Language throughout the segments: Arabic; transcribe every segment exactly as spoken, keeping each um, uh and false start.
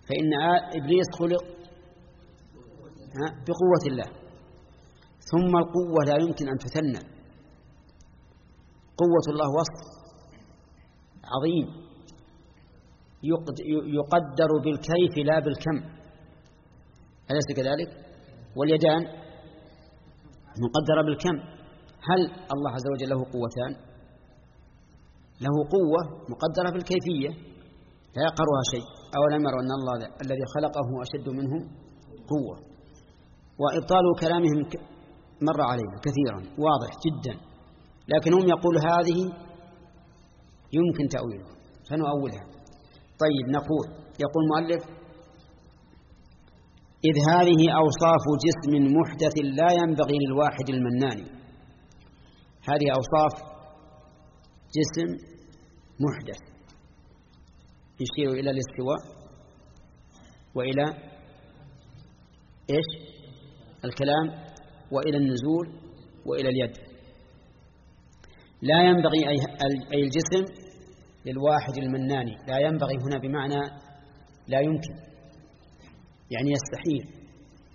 فإن إبليس خلق بقوة الله، ثم القوة لا يمكن أن تثنى. قوة الله وصف عظيم يقدر بالكيف لا بالكم، أليس كذلك؟ واليدان مقدرة بالكم. هل الله عز وجل له قوتان؟ له قوة مقدرة بالكيفية لا يقرها شيء. أولم يروا أن الله الذي خلقه أشد منهم قوة. وإبطال كلامهم مر علينا كثيرا واضح جدا، لكن هم يقول هذه يمكن تأويلها فنؤولها. طيب نقول، يقول المؤلف: إذ هذه أوصاف جسم محدث لا ينبغي للواحد المنان. هذه أوصاف جسم محدث يشير إلى الاستواء وإلى إيش؟ الكلام، وإلى النزول، وإلى اليد. لا ينبغي أي الجسم للواحد المنان. لا ينبغي هنا بمعنى لا يمكن، يعني يستحيل.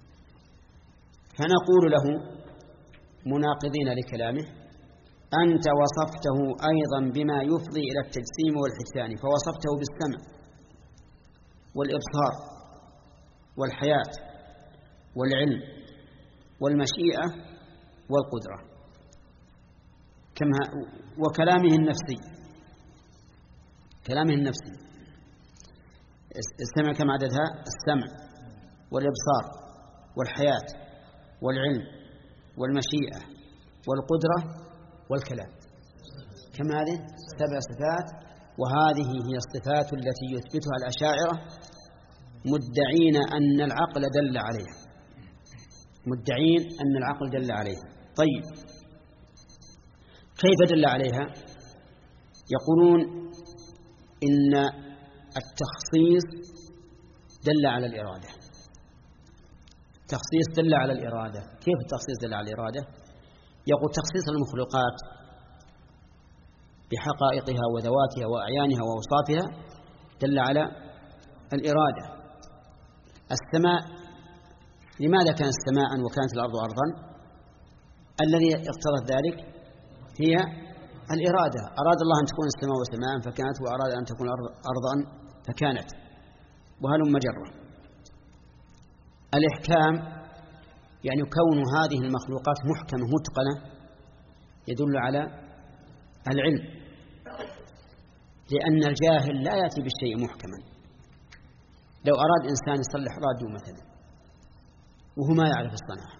فنقول له مناقضين لكلامه: أنت وصفته أيضا بما يفضي إلى التجسيم والحسان، فوصفته بالسمع والإبصار والحياة والعلم والمشيئة والقدرة كما وكلامه النفسي. كلامه النفسي السمع كم عددها؟ السمع والإبصار والحياة والعلم والمشيئة والقدرة والكلام. كم هذه؟ سبع صفات. وهذه هي الصفات التي يثبتها الأشاعرة مدعين أن العقل دل عليها، مدعين أن العقل دل عليها. طيب كيف دل عليها؟ يقولون إن التخصيص دل على الإرادة. التخصيص دل على الإرادة. كيف التخصيص دل على الإرادة؟ يقول تخصيص المخلوقات بحقائقها وذواتها وأعيانها وأوصافها دل على الإرادة. السماء، لماذا كانت سماء وكانت الأرض أرضا؟ الذي اقتضت ذلك هي الإرادة. أراد الله أن تكون السماء سماء فكانت، وأراد أن تكون الأرض أرضا فكانت، وهلم مجرة. الإحكام يعني كون هذه المخلوقات محكمة متقنة يدل على العلم، لأن الجاهل لا يأتي بالشيء محكما. لو أراد إنسان يصلح راديو مثلا وهو ما يعرف الصنعة،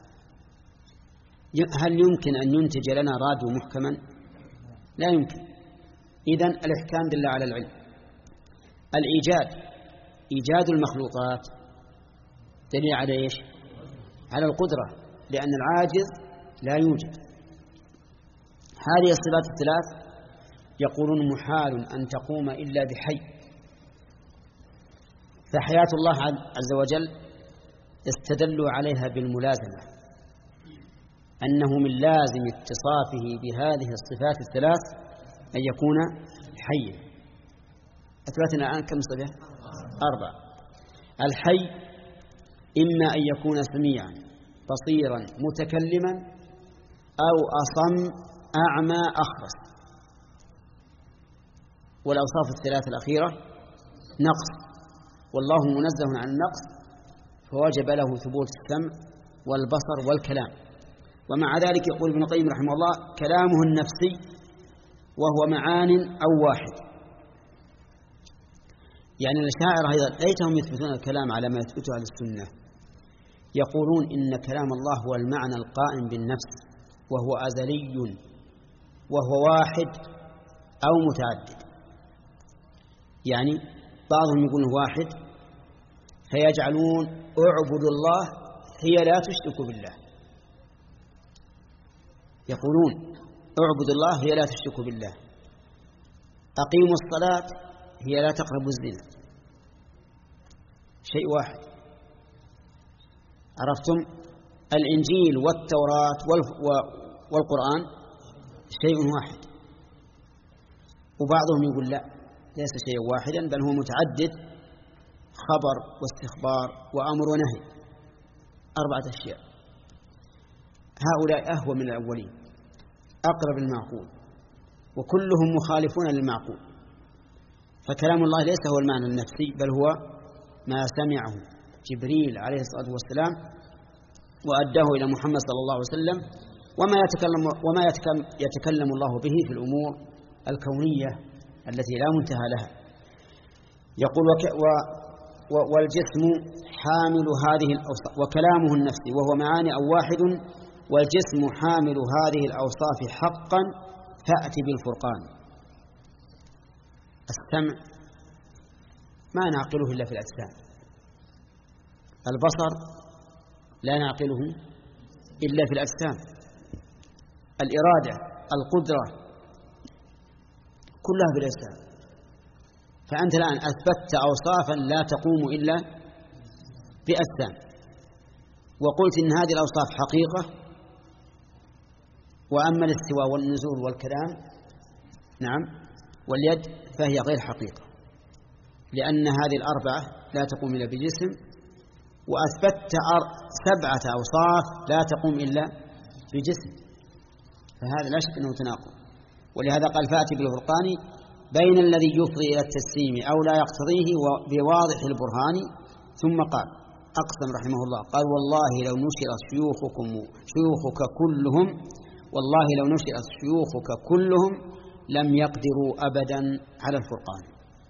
هل يمكن أن ينتج لنا راديو محكما؟ لا يمكن. إذن الإحكام دل على العلم. الإيجاد، إيجاد المخلوقات دليل على إيش؟ على القدرة، لأن العاجز لا يوجد. هذه الصفات الثلاث يقولون محال أن تقوم إلا بحي. فحياة الله عز وجل استدلوا عليها بالملازمة، أنه من لازم اتصافه بهذه الصفات الثلاث أن يكون حيا. أثبتنا الآن كم صفة؟ أربع. الحي إما أن يكون سميعا بصيرا متكلما أو أصم أعمى أخرس. والأوصاف الثلاث الأخيرة نقص، والله منزه عن النقص، فوجب له ثبوت السمع والبصر والكلام. ومع ذلك يقول ابن القيم رحمه الله: كلامه النفسي وهو معان أو واحد. يعني الأشاعرة أيضا ليتهم يثبتون الكلام على ما يثبته أهل السنة، يقولون إن كلام الله هو المعنى القائم بالنفس، وهو أزلي وهو واحد أو متعدد. يعني بعضهم يقول واحد فيجعلون اعبدوا الله هي لا تشرك بالله. يقولون اعبدوا الله هي لا تشرك بالله، أقيموا الصلاة هي لا تقربوا الزنا. شيء واحد. عرفتم؟ الإنجيل والتوراة والقرآن شيء واحد. وبعضهم يقول لا، ليس شيء واحدا بل هو متعدد خبر واستخبار وأمر ونهي، أربعة أشياء. هؤلاء أهوى من الأولين، أقرب المعقول، وكلهم مخالفون للمعقول. فكلام الله ليس هو المعنى النفسي، بل هو ما سمعه جبريل عليه الصلاة والسلام وأداه إلى محمد صلى الله عليه وسلم، وما يتكلم, وما يتكلم, يتكلم الله به في الأمور الكونية التي لا منتهى لها. يقول وك و و والجسم حامل هذه الأوصاف، وكلامه النفسي وهو معاني أو واحد، والجسم حامل هذه الأوصاف حقا فأتي بالفرقان. السمع ما نعقله إلا في الأجسام، البصر لا نعقله إلا في الأجسام، الإرادة، القدرة، كلها في الأجسام. فأنت الآن أثبتت أوصافا لا تقوم إلا بأجسام، وقلت إن هذه الأوصاف حقيقة، وأما الاستواء والنزول والكلام نعم واليد فهي غير حقيقة، لأن هذه الأربعة لا تقوم إلا بجسم، وأثبتت سبعة أوصاف لا تقوم إلا بجسم، فهذا لا شك أنه تناقض. ولهذا قال فأتي بالفرقان بين الذي يفضي إلى التسليم أو لا يقتضيه بواضح البرهان. ثم قال أقسم رحمه الله قال والله لو نشرت شيوخكم شيوخك كلهم والله لو نشرت شيوخك كلهم لم يقدروا أبدا على الفرقان.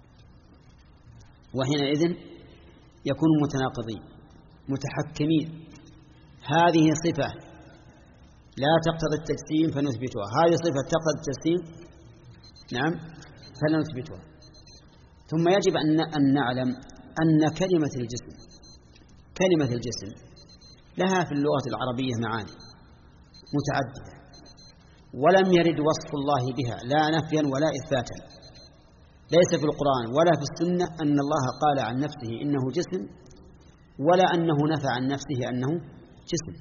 وحينئذ يكون متناقضين متحكمين. هذه صفة لا تقتضي التجسيم فنثبتها، هذه صفة تقتضي التجسيم نعم فنثبتها. ثم يجب أن نعلم أن كلمة الجسم كلمة الجسم لها في اللغة العربية معاني متعددة، ولم يرد وصف الله بها لا نفيا ولا إثباتا، ليس في القرآن ولا في السنة أن الله قال عن نفسه إنه جسم، ولا أنه نفى عن نفسه أنه جسم.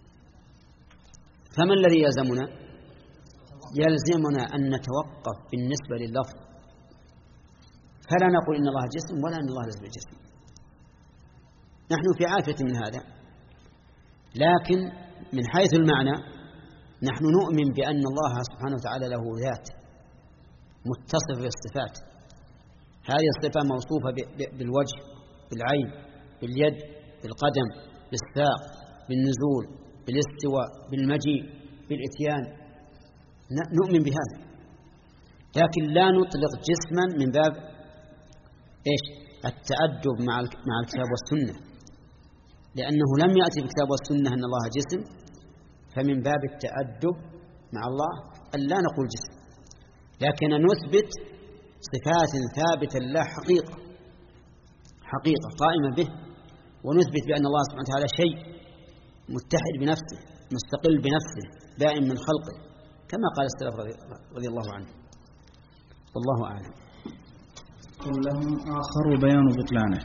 فما الذي يلزمنا؟ يلزمنا أن نتوقف بالنسبة لللفظ، فلا نقول إن الله جسم ولا أن الله ليس بجسم، نحن في عافية من هذا. لكن من حيث المعنى نحن نؤمن بأن الله سبحانه وتعالى له ذات متصف بالصفات، هذه الصفة موصوفة بالوجه، بالعين، باليد، بالقدم، بالساق، بالنزول، بالاستواء، بالمجيء، بالإتيان، نؤمن بهذا. لكن لا نطلق جسما من باب إيش؟ التأدب مع مع الكتاب والسنة، لأنه لم يأتي في الكتاب والسنة أن الله جسم، فمن باب التأدب مع الله أن لا نقول جسم، لكن نثبت صفات ثابتة لا حقيقة حقيقة قائمة به، ونثبت بأن الله سبحانه وتعالى شيء متحد بنفسه مستقل بنفسه دائم من خلقه، كما قال السلف رضي الله عنه. والله أعلم. لهم آخر بيان بطلانه.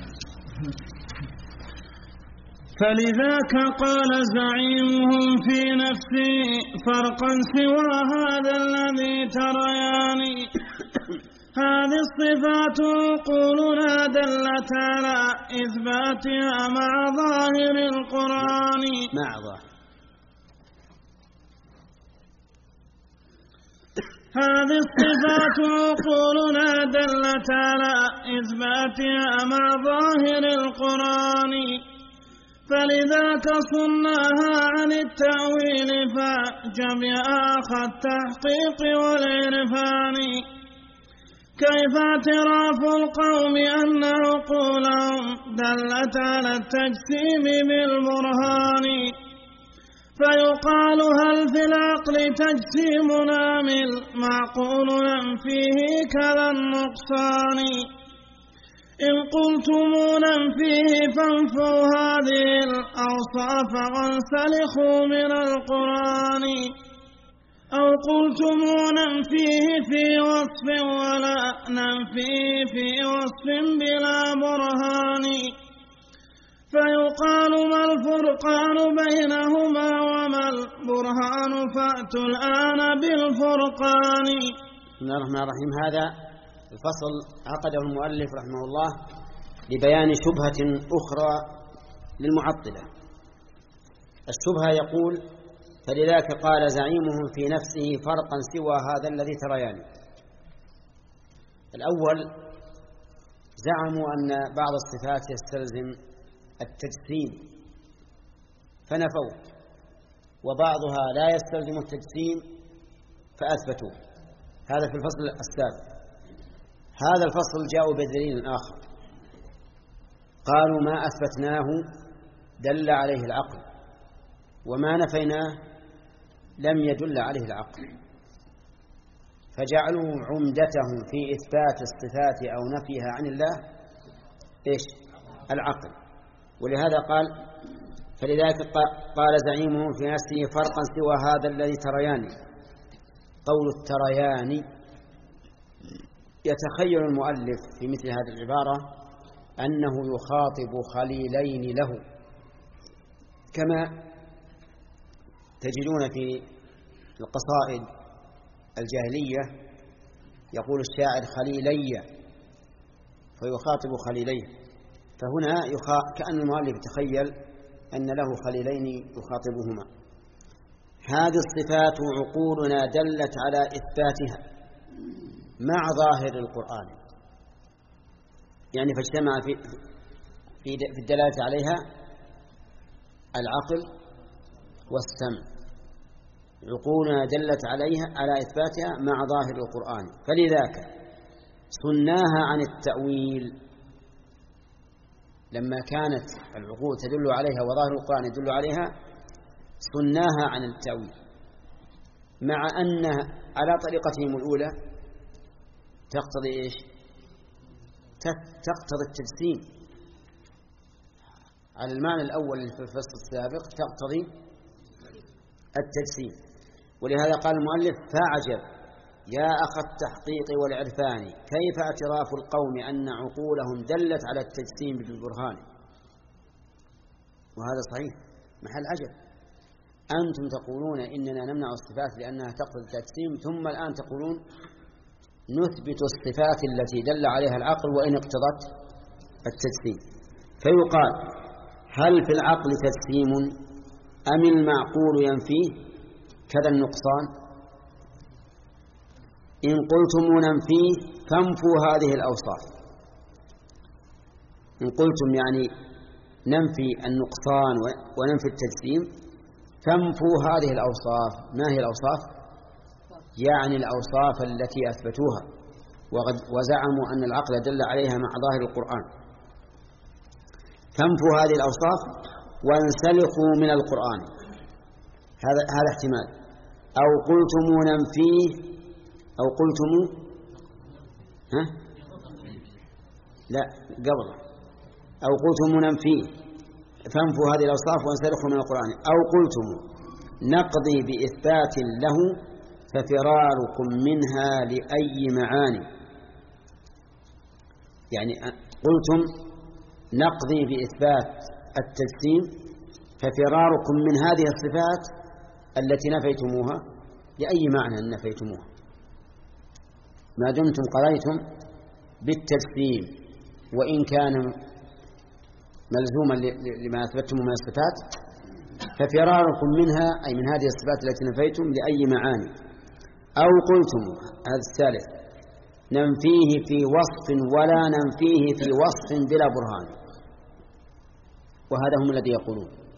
فلذاك قال زعيمهم في نفسي فرقا سوى هذا الذي تريان هذه الصفات عقولنا دلت على إثباتها مع ظاهر القرآن مع ظاهر هذه الصفات عقولنا دلت على إثباتها مع ظاهر القرآن فلذاك صناها عن التأويل فجب أخى التحقيق والعرفان كيف اعتراف القوم أن عقولهم دلت على التجسيم بالبرهان فيقال هل في العقل تجسيم نامل معقول فيه كذا النقصان إن قلتم ننفيه فانفوا هذه الأوصاف وانسلخوا من القرآن أو قلتم ننفيه في وصف ولا ننفيه في وصف بلا برهان فيقال ما الفرقان بينهما وما البرهان فأتوا الآن بالفرقان. بسم الله الرحمن الرحيم. هذا الفصل عقده المؤلف رحمه الله لبيان شبهة أخرى للمعطلة. الشبهة يقول: فلذاك قال زعيمهم في نفسه فرقا سوى هذا الذي تريان. الأول زعموا أن بعض الصفات يستلزم التجسيم فنفوه، وبعضها لا يستلزم التجسيم فأثبتوه. هذا في الفصل السابق. هذا الفصل جاءوا بدليل آخر، قالوا: ما أثبتناه دل عليه العقل، وما نفيناه لم يدل عليه العقل، فجعلوا عمدتهم في إثبات الصفات أو نفيها عن الله إيش؟ العقل. ولهذا قال: فلذلك قال زعيمهم في نفسه فرقا سوى هذا الذي تريان. قول التريان يتخيل المؤلف في مثل هذه العبارة أنه يخاطب خليلين له، كما تجدون في القصائد الجاهلية يقول الشاعر خليلي، فيخاطب خليليه. فهنا يخا... كأن المؤلف يتخيل أن له خليلين يخاطبهما. هذه الصفات عقولنا دلت على إثباتها مع ظاهر القرآن، يعني فاجتمع في في الدلالة عليها العقل والسمع. عقولنا دلت عليها على إثباتها مع ظاهر القرآن، فلذاك صناها عن التأويل. لما كانت العقول تدل عليها وظاهر القرآن يدل عليها صناها عن التأويل، مع أن على طريقتهم الأولى تقتضي إيش؟ تقتضي التجسيم. على المعنى الأول في الفصل السابق تقتضي التجسيم. ولهذا قال المؤلف: فاعجب يا أخ التحقيق والعرفان كيف اعتراف القوم أن عقولهم دلت على التجسيم بالبرهان. وهذا صحيح محل عجب. أنتم تقولون إننا نمنع الصفات لأنها تقتضي التجسيم، ثم الآن تقولون نثبت الصفات التي دل عليها العقل وإن اقتضت التجسيم. فيقال: هل في العقل تجسيم أم المعقول ينفيه كذا النقصان؟ إن قلتم ننفيه فانفوا هذه الأوصاف. إن قلتم يعني ننفي النقصان وننفي التجسيم فانفوا هذه الأوصاف. ما هي الأوصاف؟ يعني الأوصاف التي أثبتوها وزعموا أن العقل دل عليها مع ظاهر القرآن. فانفوا هذه الأوصاف وانسلخوا من القرآن. هذا هذا احتمال. أو قلتم ننفيه أو قلتم ها لا قبل أو قلتم ننفيه فانفوا هذه الأوصاف وانسلخوا من القرآن. أو قلتم نقضي بإثبات له ففراركم منها لأي معاني. يعني قلتم نقضي بإثبات التجسيم ففراركم من هذه الصفات التي نفيتموها لأي معنى نفيتموها، ما دمتم قضيتم بالتجسيم وإن كان ملزوما لما أثبتم من الصفات، ففراركم منها أي من هذه الصفات التي نفيتم لأي معاني. أو قلتم هذا الثالث ننفيه في وصف ولا ننفيه في وصف بلا برهان. وهذا هم الذي يقولون